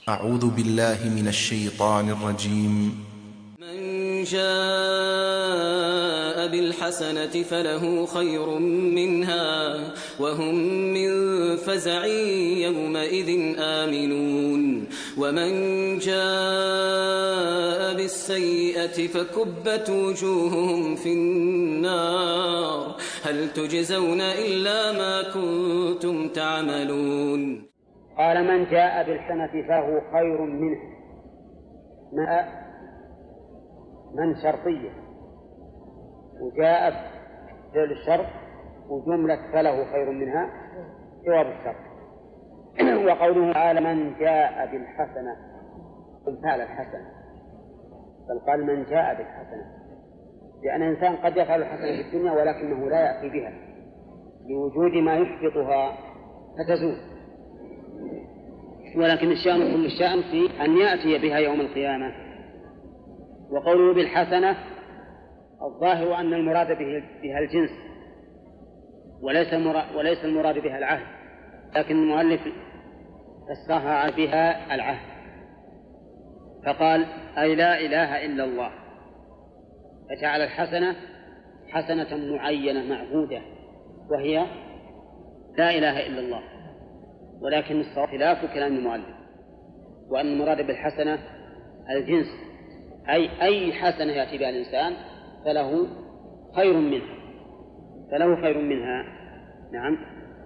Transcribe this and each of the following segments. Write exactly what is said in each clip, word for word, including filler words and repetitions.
أعوذ بالله من الشيطان الرجيم. من جاء بالحسنة فله خير منها وهم من فزع يومئذ آمنون ومن جاء بالسيئة فكبت وجوههم في النار هل تجزون إلا ما كنتم تعملون. قال من جاء بالحسنة فهو خير منه. ما من شرطية وجاء فعل الشرط وجملة فله خير منها جواب الشرط. وقوله تعالى من جاء بالحسنة فعل الحسنة، بل قال من جاء بالحسنة، لأن الإنسان قد يفعل الحسنة في الدنيا ولكنه لا يأتي بها لوجود ما يحبطها فتزول، ولكن الشأن كل الشأن في أن يأتي بها يوم القيامة. وقوله بالحسنة الظاهر أن المراد بها الجنس وليس المراد, وليس المراد بها العهد، لكن المؤلف فسرها بها العهد فقال أي لا إله إلا الله، فجعل الحسنة حسنة معينة معهودة وهي لا إله إلا الله، ولكن الصواب خلاف كلام المؤلف، وأن المراد بالحسنة الجنس، أي أي حسنة يأتي بها الإنسان فله خير منها فله خير منها نعم.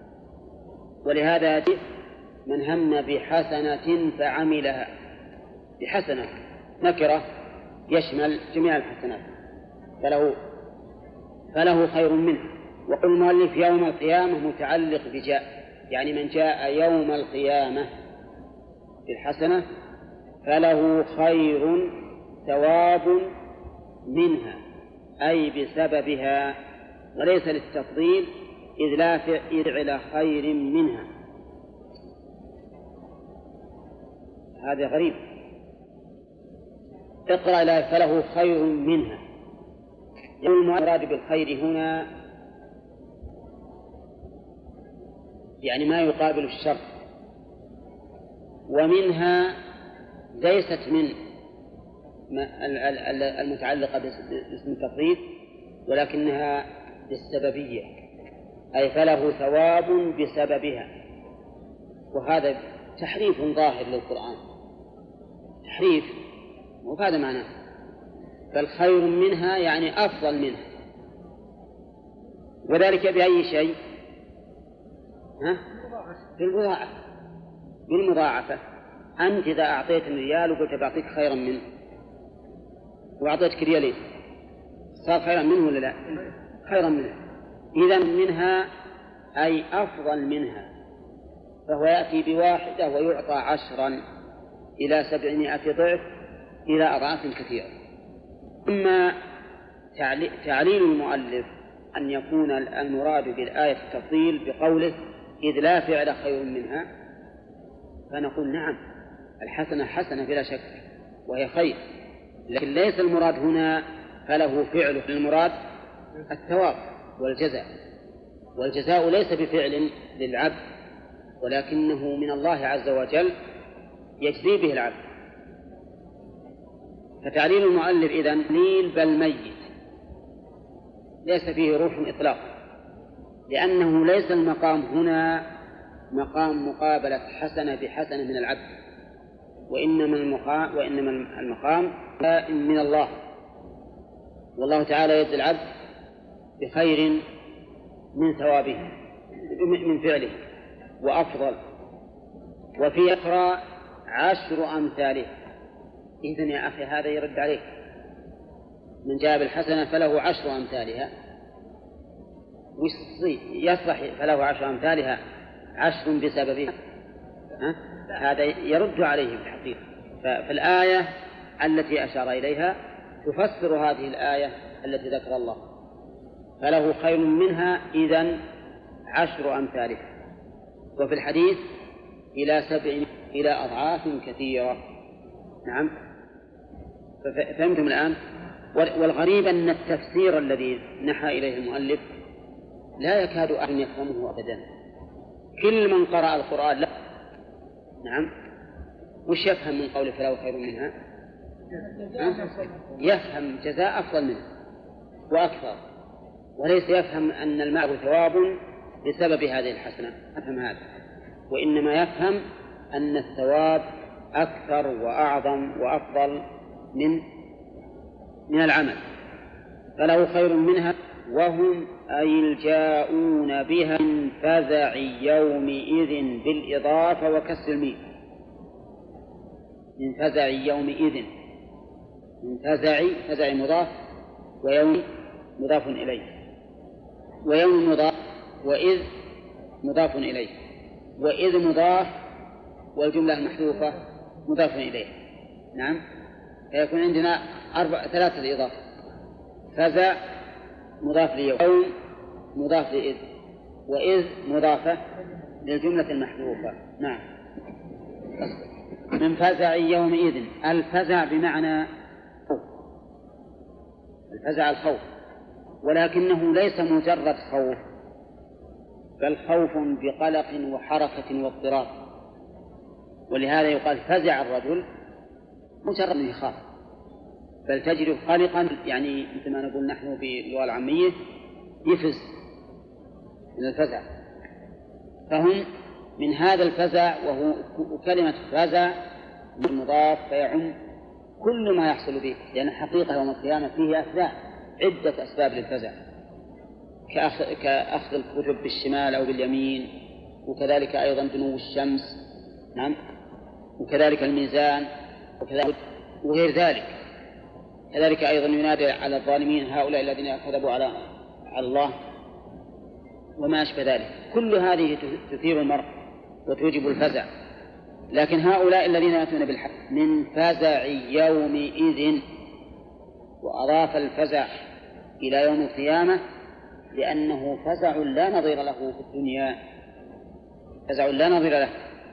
ولهذا من هم بحسنة فعملها، بحسنة نكرة يشمل جميع الحسنات فله فله خير منه. وقل المؤلف يوم القيامة متعلق بجاء، يعني من جاء يوم القيامة بالحسنة فله خير ثواب منها أي بسببها، وليس للتفضيل إذ لا فعل خير منها. هذا غريب. اقرأ لا فله خير منها. المراد بالخير هنا يعني ما يقابل الشر، ومنها ليست من المتعلقة باسم التفضيل ولكنها بالسببية، أي فله ثواب بسببها، وهذا تحريف ظاهر للقرآن، تحريف وهذا معناه. فالخير منها يعني أفضل منها، وذلك بأي شيء؟ ها؟ بالمضاعفة. بالمضاعفة. أنت إذا أعطيتني ريال وقلت بعطيك خيرا منه وأعطيتك ريالين صار خيرا منه ولا لا؟ خيرا منه. إذا منها أي أفضل منها، فهو يأتي بواحدة ويعطى عشرا إلى سبعمائة ضعف إلى أضعاف كثيرة. أما تعليل المؤلف أن يكون المراد بالآية التفضيل بقوله إذ لا فعل خير منها، فنقول نعم الحسنة حسنة بلا شك وهي خير، لكن ليس المراد هنا فله فعله، المراد الثواب والجزاء، والجزاء ليس بفعل للعبد ولكنه من الله عز وجل يجزي به العبد. فتعليل المؤلف إذن نيل بل ميت ليس فيه روح إطلاق، لأنه ليس المقام هنا مقام مقابلة حسنة بحسنة من العبد، وإنما المقام, وإنما المقام من الله، والله تعالى يجزي العبد بخير من ثوابه من فعله وأفضل. وفي أخرى عشر أمثاله. إذن يا أخي هذا يرد عليك، من جاء بالحسنة فله عشر أمثالها، يصلح فله عشر أمثالها عشر بسببها، هذا يرد عليه بالحقيقة. فالآية التي أشار إليها تفسر هذه الآية التي ذكر الله، فله خير منها إذن عشر أمثالها. وفي الحديث إلى سبع إلى أضعاف كثيرة. نعم، فهمتم الآن؟ والغريب أن التفسير الذي نحى إليه المؤلف لا يكاد أن يفهمه أبدا، كل من قرأ القرآن لا. نعم، وش يفهم من قول فله خير منها؟ يفهم جزاء أفضل منه وأكثر، وليس يفهم أن المعه ثواب بسبب هذه الحسنة. أفهم هذا، وإنما يفهم أن الثواب أكثر وأعظم وأفضل من من العمل. فله خير منها وهم أي الجاؤون بها من فزع يومئذ بالإضافة وكسر الميم. من فزع يومئذ، من فزع فزع مضاف ويوم مضاف إليه، ويوم مضاف وإذ مضاف إليه، وإذ مضاف والجملة المحذوفة مضاف إليه. نعم، فيكون عندنا أربع ثلاثة إضافة: فزع مضاف ليوم مضاف لإذ، وإذ مضافة للجملة المحذوفة. نعم. من فزع يومئذ، الفزع بمعنى خوف، الفزع الخوف، ولكنه ليس مجرد خوف، بل خوف بقلق وحركة واضطراب، ولهذا يقال فزع الرجل مجرد من يخاف، بل تجد قلقا، يعني مثل ما نقول نحن باللغة العامية يفز من الفزع. فهم من هذا الفزع، وهو كلمة فزع مضاف فيعم كل ما يحصل به، لأن حقيقة يوم القيامة فيه أسباب، عدة أسباب للفزع، كأخذ, كأخذ الكتب بالشمال أو باليمين، وكذلك أيضا دنو الشمس، نعم، وكذلك الميزان، وكذلك وغير ذلك. كذلك أيضا ينادي على الظالمين هؤلاء الذين كذبوا على على الله وما أشبه ذلك. كل هذه تثير المرء وتوجب الفزع، لكن هؤلاء الذين يأتون بالحق من فزع يومئذ، وأضاف الفزع إلى يوم القيامة لأنه فزع لا نظير له في الدنيا، فزع لا نظير له.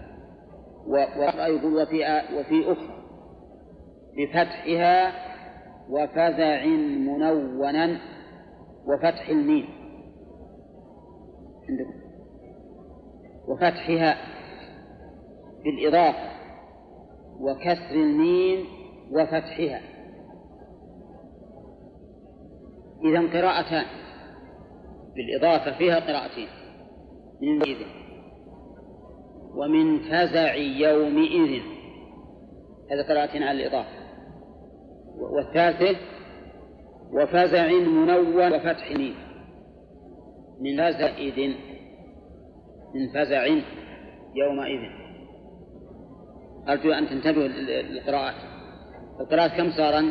ويقول وفي, وفي أخرى بفتحها وفزع منونا وفتح الميم عندكم، وفتحها بالإضافة وكسر الميم وفتحها. إذن قراءتان بالإضافة فيها قراءتين، من إذن ومن فزع يومئذ، هذا قراءتين على الإضافة. والثالثة وفزع منون وفتح الميم، من فزع إذن، من فزع يومئذ. أرجو أن تنتبهوا للقراءات. القراءات كم صارا؟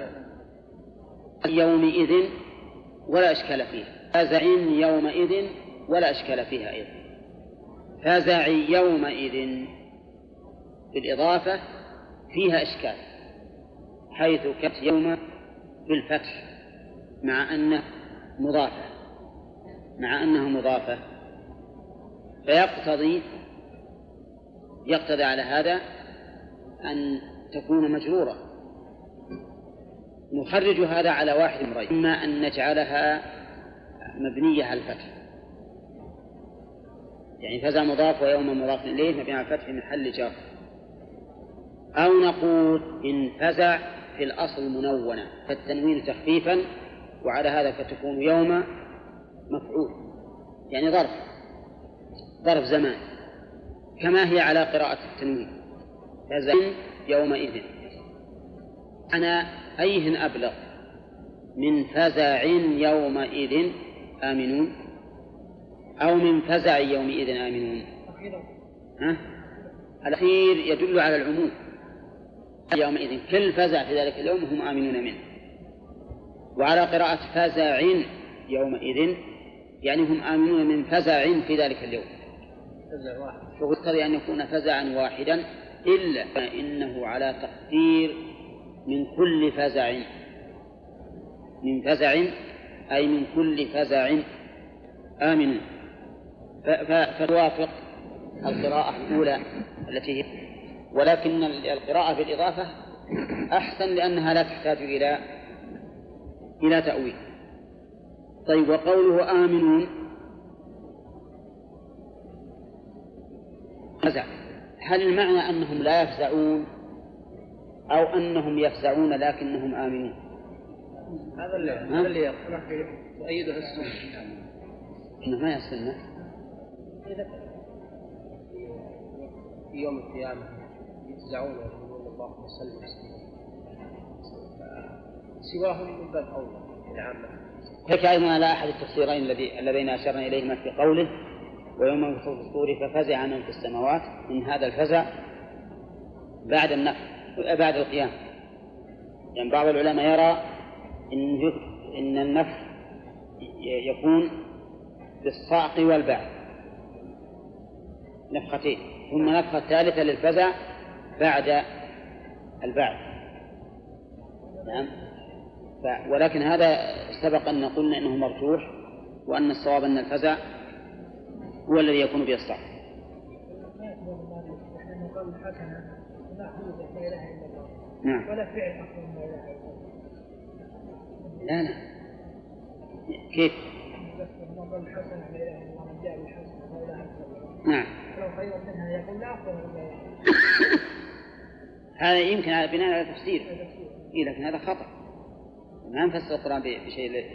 يومئذ ولا إشكال فيها، فزع يومئذ ولا إشكال فيها أيضا. فزع يومئذ بالإضافة فيها إشكال، حيث كانت يوم بالفتح مع أنه مضافة، مع أنه مضافة، فيقتضي يقتضي على هذا أن تكون مجرورة. نخرج هذا على واحد أمرين: إما أن نجعلها مبنية على الفتح، يعني فزع مضاف ويوم مضاف إليه مبني على الفتح في محل جر، أو نقول إن فزع في الأصل منونة فالتنوين تخفيفا، وعلى هذا فتكون يوم مفعول، يعني ظرف ظرف زمان، كما هي على قراءة التنوين فزع يومئذ. أنا أيهن أبلغ، من فزع يومئذ آمنون أو من فزع يومئذ آمنون؟ ها؟ الأخير يدل على العموم، يومئذ كل فزع في ذلك اليوم هم آمنون منه. وعلى قراءة فزع يومئذ يعني هم آمنون من فزع في ذلك اليوم، فقد أن يكون فزعا واحدا، إلا إنه على تقدير من كل فزع، من فزع أي من كل فزع آمنون، فتوافق القراءة الأولى التي هي، ولكن القراءة بالإضافة أحسن لأنها لا تحتاج إلى إلى تأويل. طيب، وقوله آمنون فزع، هل المعنى أنهم لا يفزعون أو أنهم يفزعون لكنهم آمنون؟ هذا اللي هذا اللي يؤيده السنة. إنه ما يصلنا في يوم القيامة يفزعون ويقولون اللهم صل وسلم سواهم من باب أولى العامة. هيك أيضا على أحد التفسيرين الذي اللذين أشرنا إليهما في قوله ويوم ينفخ في الصور ففزع من في السماوات، من هذا الفزع بعد النفخ بعد القيام. يعني بعض العلماء يرى إن إن النفخ يكون بالصعق والبعث نفختين، ثم نفخة ثالثة للفزع بعد البعث. نعم. ف... ولكن هذا سبق أن قلنا إنه مرجوح، وأن الصواب أن الفزع هو الذي يكون به الصعق. نعم. ولا فعل أصلا ما إله إلا الله. لا لا كيف؟ نعم. هذا يمكن على بناء على تفسير، إيه لكن هذا خطأ، ما نفسر القرآن بشيء له.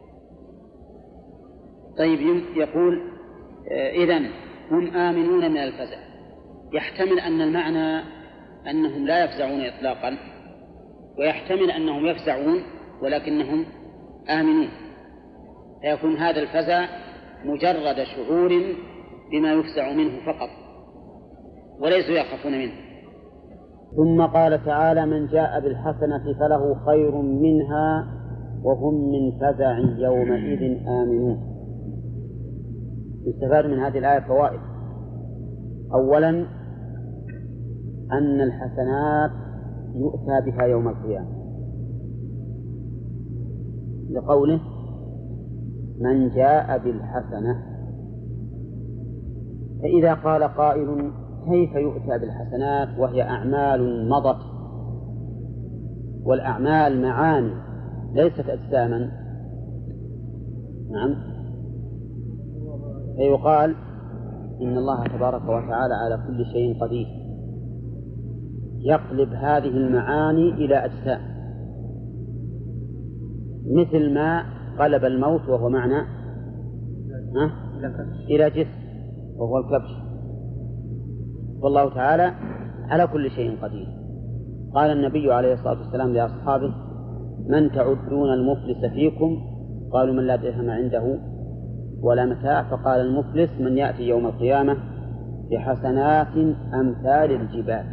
طيب يقول إذن هم آمنون من الفزع، يحتمل أن المعنى أنهم لا يفزعون إطلاقا، ويحتمل أنهم يفزعون ولكنهم آمنون، فيكون هذا الفزع مجرد شعور بما يفزع منه فقط وليسوا يخافون منه. ثم قال تعالى من جاء بالحسنة فله خير منها وهم من فزع يومئذ آمنون. يستفاد من هذه الآية فوائد. أولا أن الحسنات يؤتى بها يوم القيامة لقوله من جاء بالحسنة. فإذا قال قائل كيف يؤتى بالحسنات وهي أعمال مضت، والأعمال معاني ليست أجساما؟ نعم. فيقال إن الله تبارك وتعالى على كل شيء قدير، يقلب هذه المعاني إلى أجسام، مثل ما قلب الموت وهو معنى إلى جسم وهو الكبش. والله تعالى على كل شيء قدير. قال النبي عليه الصلاة والسلام لأصحابه من تعدون المفلس فيكم؟ قالوا من لا درهم عنده ولا متاع. فقال المفلس من يأتي يوم القيامة بحسنات أمثال الجبال،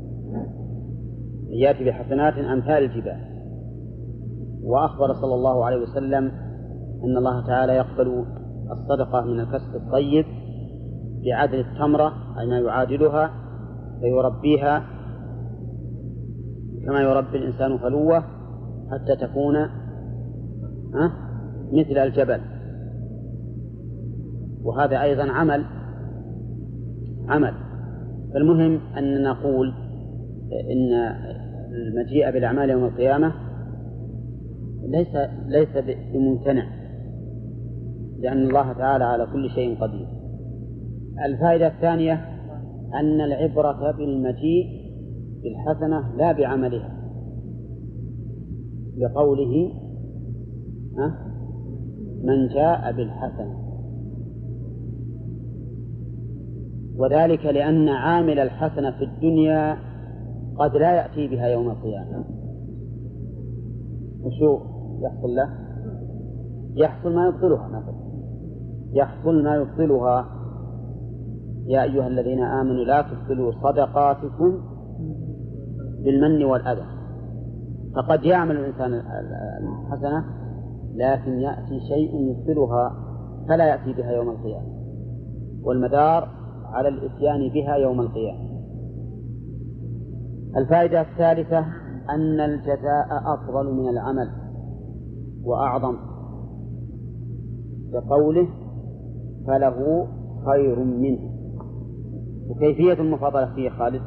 يأتي بحسنات أمثال الجبال. وأخبر صلى الله عليه وسلم أن الله تعالى يقبل الصدقة من الكسب الطيب بعدل التمرة أي ما يعادلها، فيربيها كما يربي الإنسان فلوة حتى تكون مثل الجبل. وهذا أيضا عمل عمل فالمهم أن نقول إن المجيء بالأعمال يوم القيامة ليس ليس بممتنع، لأن الله تعالى على كل شيء قدير. الفائدة الثانية أن العبرة بالمجيء بالحسنة لا بعملها، بقوله من جاء بالحسنة، وذلك لأن عامل الحسنة في الدنيا قد لا يأتي بها يوم القيامة. وشو يحصل له؟ يحصل ما يبطلها مثلا، يحصل ما يبطلها. يا أيها الذين آمنوا لا تبطلوا صدقاتكم بالمن والأذى. فقد يعمل الإنسان الحسنة لكن يأتي شيء يبطلها فلا يأتي بها يوم القيامة، والمدار على الإتيان بها يوم القيامة. الفائدة الثالثة أن الجزاء أفضل من العمل وأعظم، بقوله فله خير منه. وكيفية المفاضلة فيه خالد؟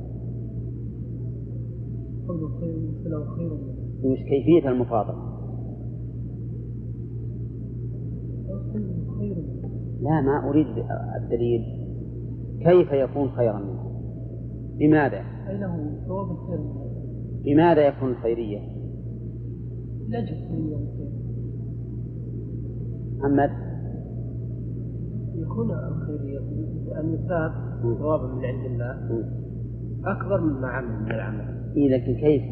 مش كيفية المفاضلة؟ لا، ما أريد الدليل. كيف يكون خيرا منه؟ لماذا؟ أي له ثواب الخير. لماذا يكون خيرية؟ لأجل الخير. محمد يكون الخيرية أن يثاب ثوابا من عند الله أكبر مما عمل من العمل. إيه لكن كيف؟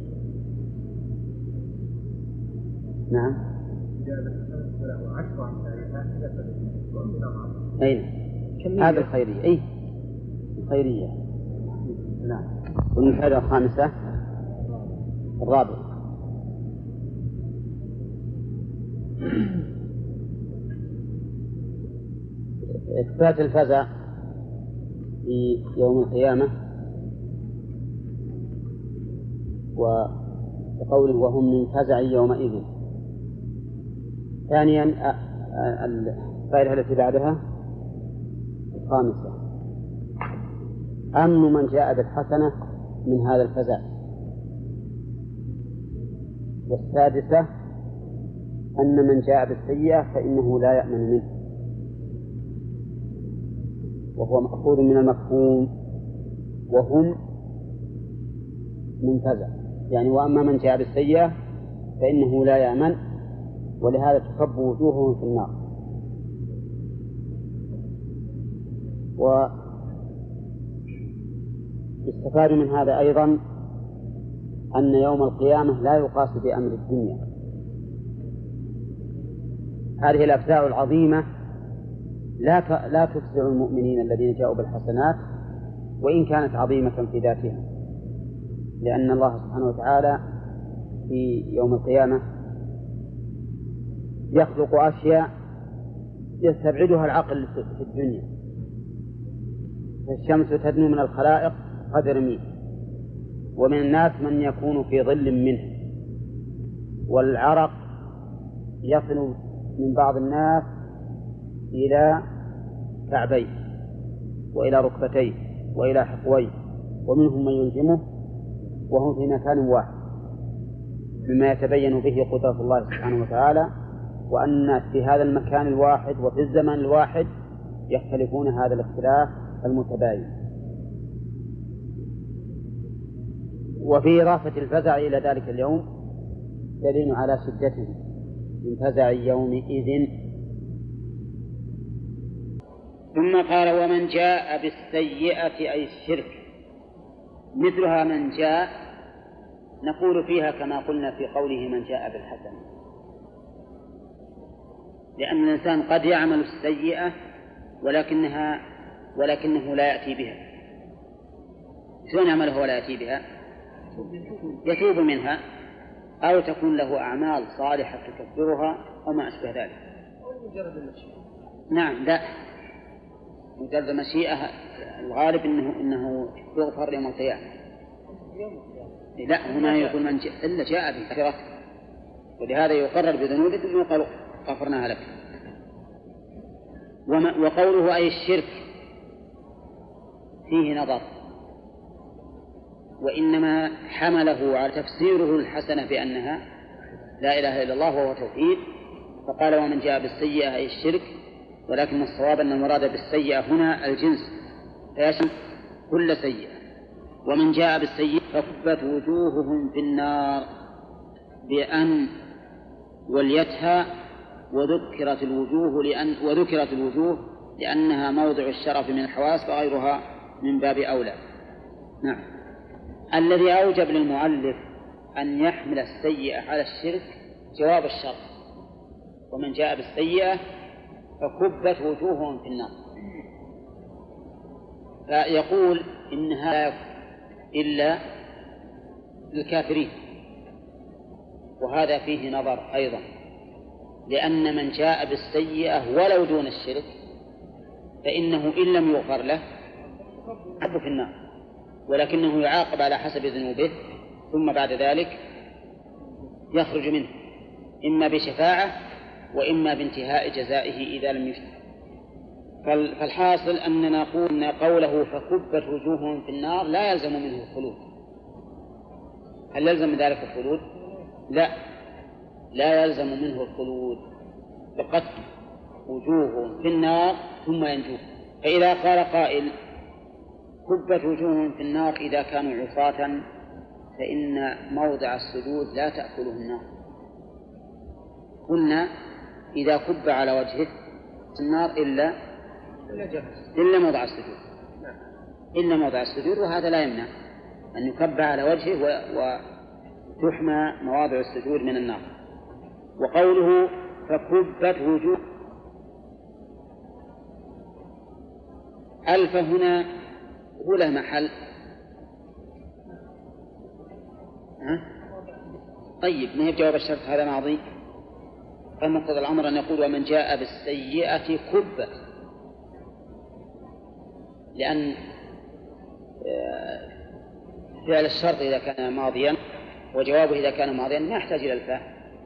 نعم. أين؟ هذا الخيرية. أي الخيرية. نعم. والمفردة الخامسة الرابع. إثبات الفزع في يوم القيامة وقوله وهم من فزع يومئذ. ثانيا الفائدة التي بعدها الخامسة أمن من جاء بالحسنة من هذا الفزع. والسادسة أن من جاء بالسيئة فإنه لا يأمن منه، وهو مأخوذ من المفهوم وهم من فزع، يعني وأما من جاء بالسيئة فإنه لا يأمن، ولهذا تكب وجوههم في النار. ويستفاد من هذا أيضا أن يوم القيامة لا يقاس بأمر الدنيا. هذه الأفزاع العظيمة لا لا تفزع المؤمنين الذين جاءوا بالحسنات وإن كانت عظيمة في ذاتها، لأن الله سبحانه وتعالى في يوم القيامة يخلق أشياء يستبعدها العقل في الدنيا. فالشمس تدنو من الخلائق قدر ميل، ومن الناس من يكون في ظل منه، والعرق يصل من بعض الناس إلى كعبيه وإلى ركبتيه وإلى حقويه، ومنهم من يلزمه وهم في مكان واحد، مما يتبين به قدرة الله سبحانه وتعالى، وأن الناس في هذا المكان الواحد وفي الزمن الواحد يختلفون هذا الاختلاف المتباين. وفي إضافة الفزع إلى ذلك اليوم دليل على شدته من فزع يومئذ. ثم قال ومن جاء بالسيئة أي الشرك مثلها من جاء، نقول فيها كما قلنا في قوله من جاء بالحسنة، لأن الإنسان قد يعمل السيئة ولكنها ولكنه لا يأتي بها. شلون يعملها ولا يأتي بها؟ يتوب منها، أو تكون له أعمال صالحة تكفرها أو ما أشبه ذلك. مجرد المشيئة. نعم، لا مجرد المشيئة الغالب إنه إنه يغفر يوم القيامة. لا، هنا يقول من جاء إلا جاء بالآخرة، ولهذا يقرر بذنوبه ثم يقال غفرناها لك. وقوله أي الشرك فيه نظر، وإنما حمله على تفسيره الحسنة بأنها لا إله إلا الله وهو توحيد، فقال ومن جاء بالسيئة أي الشرك، ولكن الصواب أن المراد بالسيئة هنا الجنس فيشمل كل سيئة. ومن جاء بالسيئة فكبت وجوههم في النار بأن وليتها وذكرت الوجوه لأن وذكرت الوجوه لأنها موضع الشرف من الحواس وغيرها من باب أولى. نعم. الذي أوجب للمؤلف أن يحمل السيئة على الشرك جواب الشرط، ومن جاء بالسيئة فكبت وجوههم في النار، فيقول إنها لا إلا للكافرين، وهذا فيه نظر أيضا، لأن من جاء بالسيئة ولو دون الشرك فإنه إن لم يغفر له يكب في النار، ولكنه يعاقب على حسب ذنوبه ثم بعد ذلك يخرج منه إما بشفاعة وإما بانتهاء جزائه إذا لم يشفع. فالحاصل أننا نقول أن قوله فكبت وجوههم في النار لا يلزم منه الخلود. هل يلزم من ذلك الخلود؟ لا، لا يلزم منه الخلود، بقتل وجوههم في النار ثم ينجوه. فإذا قال قائل كبت وجوههم في النار إذا كانوا عصاة فإن موضع السجود لا تأكله النار. قلنا إذا كب على وجهه النار إلا إلا موضع السجود إلا موضع السجود، وهذا لا يمنع أن يكب على وجهه وتحمى مواضع السجود من النار. وقوله فكبت وجوه ألف هنا هو له محل. ها؟ طيب ما هي جواب الشرط هذا ماضي، فمقتضى الأمر أن يقول ومن جاء بالسيئة كبت، لأن فعل الشرط إذا كان ماضيا وجوابه إذا كان ماضيا ما يحتاج إلى الفاء.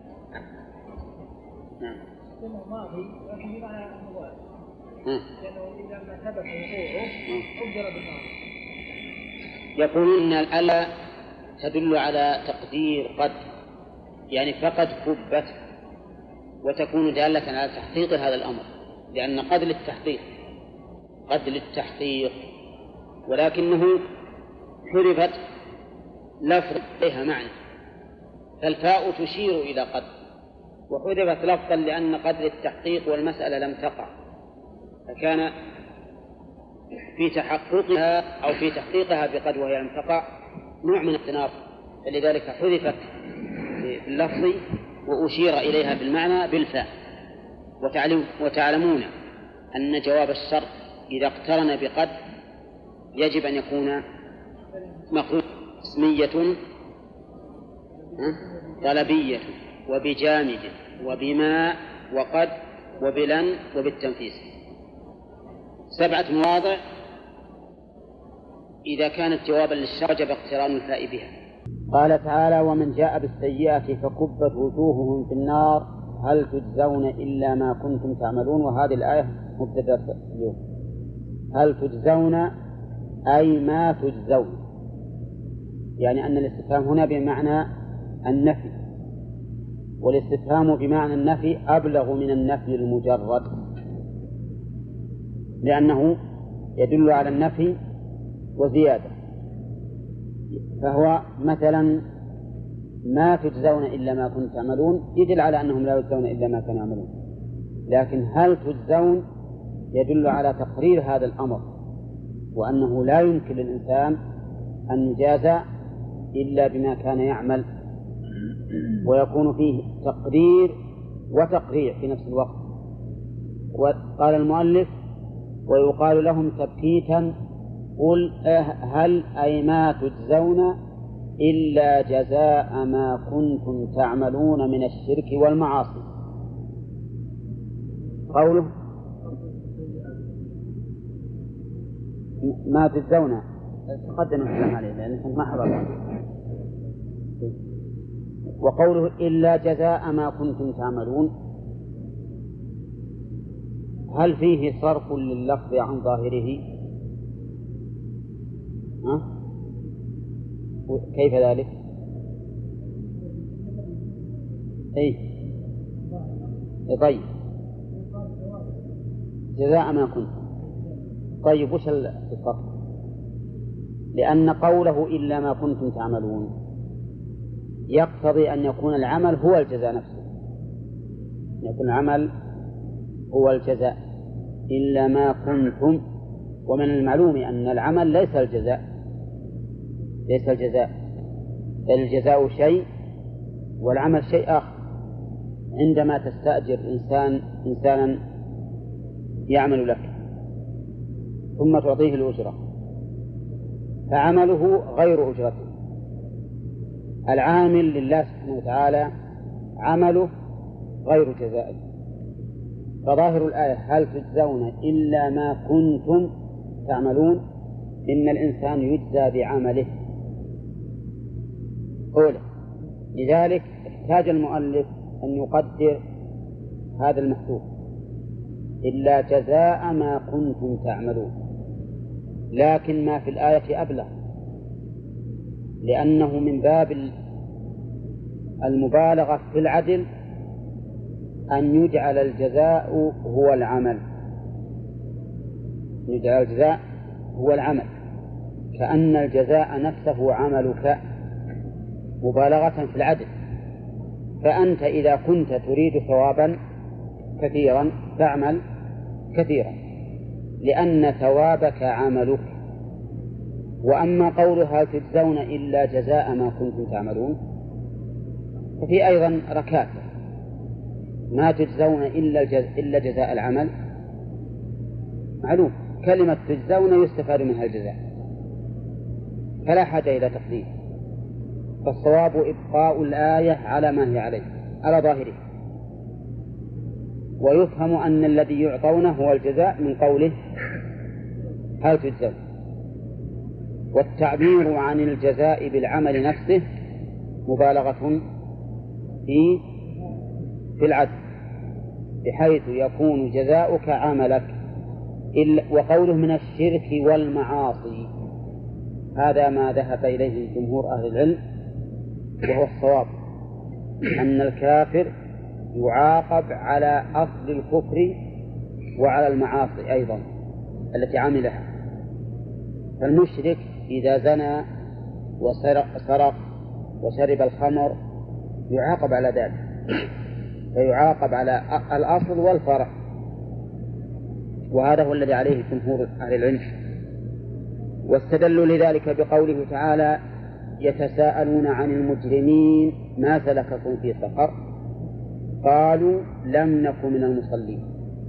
نعم. ماضي لكن بمعنى المضارع، لأنه إذا ما ثبت وقوعه أقدر بالماضي. يقول إن الألا تدل على تقدير قد، يعني فقد كبت، وتكون دالة على تحقيق هذا الأمر، لأن قد للتحقيق قد للتحقيق ولكنه حرفت لفظ إليها معنى، فالفاء تشير إلى قد، وحرفت لفظا لأن قد للتحقيق والمسألة لم تقع، فكان في تحققها أو في تحقيقها بقد وهي لم تقع نوع من التناقض، فلذلك حذفت باللفظ وأشير إليها بالمعنى بالفاء. وتعلمون أن جواب الشرط إذا اقترن بقد يجب أن يكون مقرون اسمية طلبية وبجامد وبما وقد وبلن وبالتنفيس، سبعة مواضع إذا كانت جوابا للشرط وجب اقتران الفاء بها. قال تعالى ومن جاء بالسيئة فكبت وجوههم في النار هل تجزون إلا ما كنتم تعملون. وهذه الآية مبتدأ اليوم. هل تجزون أي ما تجزون، يعني أن الاستفهام هنا بمعنى النفي، والاستفهام بمعنى النفي أبلغ من النفي المجرد، لأنه يدل على النفي وزيادة. فهو مثلا ما تجزون إلا ما كنتم تعملون يدل على أنهم لا يجزون إلا ما كانوا يعملون، لكن هل تجزون يدل على تقرير هذا الأمر، وأنه لا يمكن للإنسان أن يجازى إلا بما كان يعمل، ويكون فيه تقرير وتقريع في نفس الوقت. وقال المؤلف ويقال لهم تبكيتا قل هل أي ما تجزون إلا جزاء ما كنتم تعملون من الشرك والمعاصي. قوله ما تجزون تقدم الكلام عليه لأنه ما حضر. وقوله إلا جزاء ما كنتم تعملون هل فيه صرف لللفظ عن ظاهره؟ ها؟ كيف ذلك؟ أي طيب جزاء ما كنتم. طيب وش الصرف؟ لأن قوله إلا ما كنتم تعملون يقتضي أن يكون العمل هو الجزاء نفسه، يكون العمل هو الجزاء إلا ما كنتم. ومن المعلوم أن العمل ليس الجزاء ليس الجزاء بل الجزاء شيء والعمل شيء آخر. عندما تستأجر إنسان إنسانا يعمل لك ثم تعطيه الأجرة فعمله غير أجرته، العامل لله سبحانه وتعالى عمله غير جزائه. فظاهر الآية هل تجزون إلا ما كنتم تعملون، إن الإنسان يجزى بعمله أولا. لذلك احتاج المؤلف أن يقدر هذا المحذوف إلا جزاء ما كنتم تعملون، لكن ما في الآية أبلغ، لأنه من باب المبالغة في العدل أن يجعل الجزاء هو العمل، يجعل الجزاء هو العمل كأن الجزاء نفسه عملك مبالغة في العدل، فأنت إذا كنت تريد ثوابا كثيرا فاعمل كثيرا لأن ثوابك عملك. وأما قولها تجزون إلا جزاء ما كنتم تعملون ففي أيضا ركاكة، ما تجزون إلا, الجز... إلا جزاء العمل معلوم، كلمة تجزون يستفاد منها الجزاء فلا حاجة إلى تقدير، فالصواب إبقاء الآية على ما هي عليه على ظاهره، ويفهم أن الذي يعطونه هو الجزاء من قوله هل تجزون. والتعبير عن الجزاء بالعمل نفسه مبالغة في في العدل، بحيث يكون جزاؤك عملك. وقوله من الشرك والمعاصي هذا ما ذهب إليه جمهور أهل العلم، وهو الصواب أن الكافر يعاقب على أصل الكفر وعلى المعاصي أيضا التي عملها. فالمشرك إذا زنى وسرق وشرب الخمر يعاقب على ذلك، فيعاقب على الأصل والفرع، وهذا هو الذي عليه جمهور أهل العلم. واستدلوا لذلك بقوله تعالى يتساءلون عن المجرمين ما سلككم في سقر قالوا لم نك من المصلين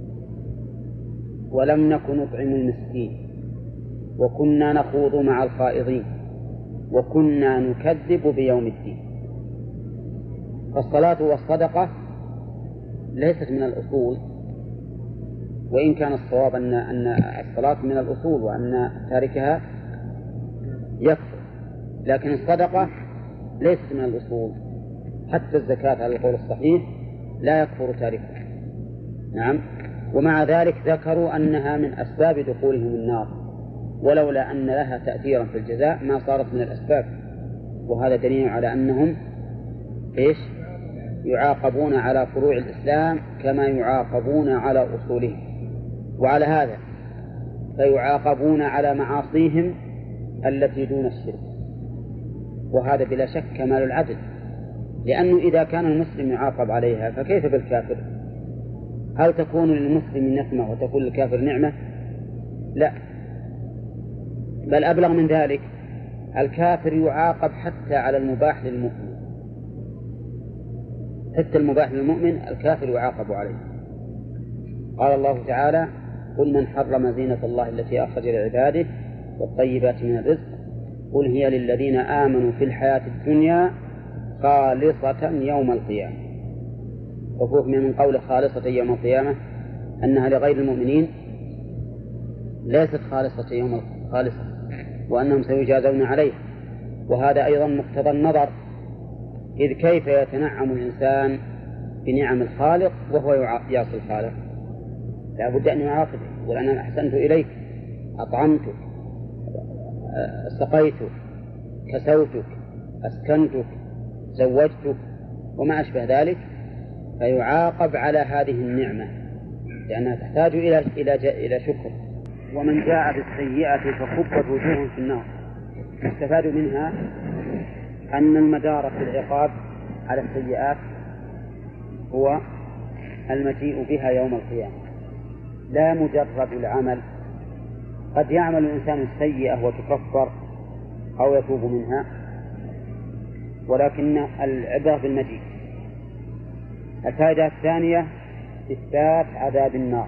ولم نك نطعم المسكين وكنا نخوض مع الخائضين وكنا نكذب بيوم الدين. فالصلاة والصدقة ليست من الأصول، وإن كان الصواب أن أن الصلاة من الأصول وأن تاركها يكفر، لكن الصدقة ليست من الأصول، حتى الزكاة على القول الصحيح لا يكفر تاركها. نعم، ومع ذلك ذكروا أنها من أسباب دخولهم النار، ولولا أن لها تأثيرا في الجزاء ما صارت من الأسباب، وهذا دليل على أنهم إيش يعاقبون على فروع الإسلام كما يعاقبون على أصولهم. وعلى هذا فيعاقبون على معاصيهم التي دون الشرك، وهذا بلا شك كمال العدل، لأنه إذا كان المسلم يعاقب عليها فكيف بالكافر؟ هل تكون للمسلم نقمة وتكون للكافر نعمة؟ لا، بل أبلغ من ذلك، الكافر يعاقب حتى على المباح للمؤمن، حتى المباح للمؤمن الكافر يعاقب عليه. قال الله تعالى قل من حرم زينة الله التي أخرج لعباده والطيبات من الرزق قل هي للذين آمنوا في الحياة الدنيا خالصة يوم القيامة. وفهم من قول خالصة يوم القيامة أنها لغير المؤمنين ليست خالصة يوم خالصة، وأنهم سيجازون عليه، وهذا أيضا مقتضى النظر، إذ كيف يتنعم الإنسان بنعم الخالق وهو يعصي الخالق؟ لا بد أن يعاقبه، يقول أنا أحسنت إليك، أطعمتك، سقيتك، كسوتك، أسكنتك، زوجتك وما أشبه ذلك، فيعاقب على هذه النعمة لأنها تحتاج إلى إلى إلى شكر. ومن جاء بالسيئة فكبت وجوههم في النار. يستفاد منها أن المدار في العقاب على السيئات هو المجيء بها يوم القيامة، لا مجرد العمل. قد يعمل الإنسان السيئة وتكفر أو يتوب منها، ولكن العبرة بالمجيء. الفائدة الثانية إثبات عذاب النار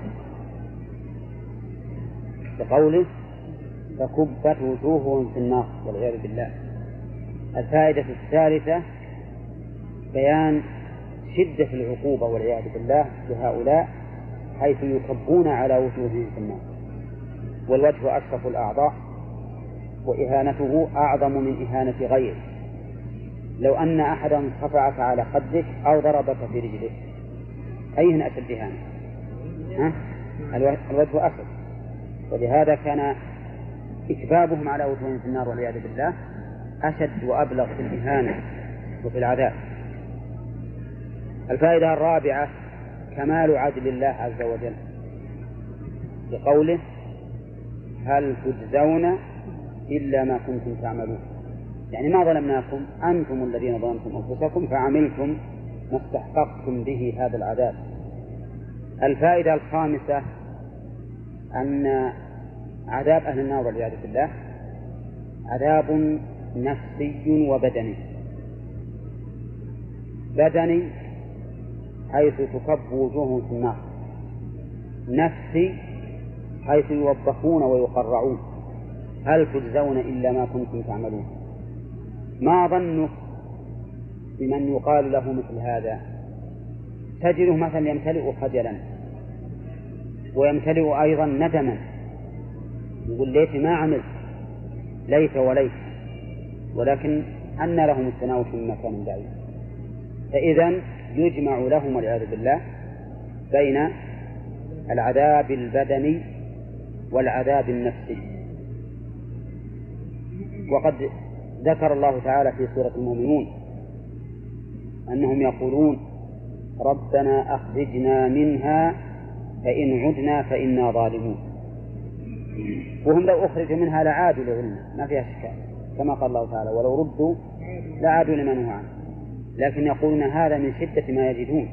بقوله فكبت وجوههم في النار والعياذ بالله. الفائدة الثالثة بيان شدة العقوبة والعياذ بالله لهؤلاء حيث يكبون على وجوههم في النار، والوجه أشرف الأعضاء وإهانته أعظم من إهانة غيره. لو أن أحدا صفعك على خدك أو ضربك في رجلك أيهن أشد إهانة؟ ها؟ الوجه أشد، ولهذا كان إكبابهم على وجوههم في النار والعياذ بالله أشد وأبلغ في الإهانة وفي العذاب. الفائدة الرابعة كمال عدل الله عز وجل بقوله هل تجزون إلا ما كنتم تعملون، يعني ما ظلمناكم، أنتم الذين ظلمتم أنفسكم فعملتم ما استحققتم به هذا العذاب. الفائدة الخامسة أن عذاب أهل النار والعياذ بالله عذاب نفسي وبدني. بدني حيث تكب وجوههم في النار، نفسي حيث يوبخون ويقرعون هل تجزون إلا ما كنتم تعملون. ما ظنك بمن يقال له مثل هذا؟ تجده مثلا يمتلئ خجلا ويمتلئ أيضا ندما، يقول ليت ما عمل، ليت وليت، ولكن أن لهم التناوش من مكان بعيد. فإذا يجمع لهم والعياذ بالله بين العذاب البدني والعذاب النفسي. وقد ذكر الله تعالى في سورة المؤمنون أنهم يقولون ربنا أخرجنا منها فإن عدنا فإنا ظالمون، وهم لو أخرجوا منها لعادوا لعلم ما فيها شك، كما قال الله تعالى ولو ردوا لعادوا لما نهوا عنه، لكن يقولون هذا من شدة ما يجدون.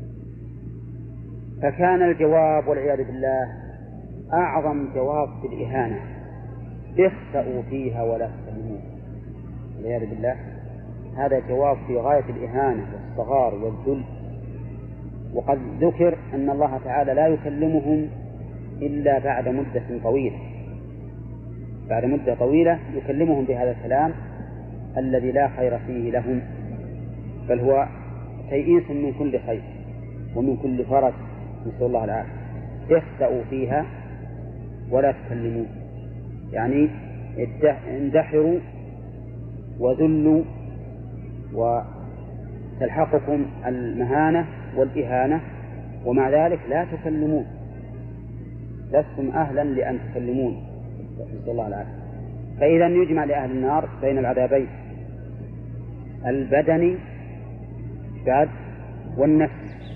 فكان الجواب والعياذ بالله أعظم جواب في الإهانة، اخسأوا فيها ولا تكلمون، والعياذ بالله هذا جواب في غاية الإهانة والصغار والذل. وقد ذكر أن الله تعالى لا يكلمهم إلا بعد مدة طويلة، بعد مدة طويلة يكلمهم بهذا الكلام الذي لا خير فيه لهم، بل هو تيئيس من كل خير ومن كل فرج، نسأل الله العافية. اخسأوا فيها ولا تكلمون، يعني اندحروا وذلوا وتلحقكم المهانة والإهانة، ومع ذلك لا تكلمون، لستم أهلا لأن تكلمون، نسأل الله العافية. فإذا يجمع لأهل النار بين العذابين البدني والنفس.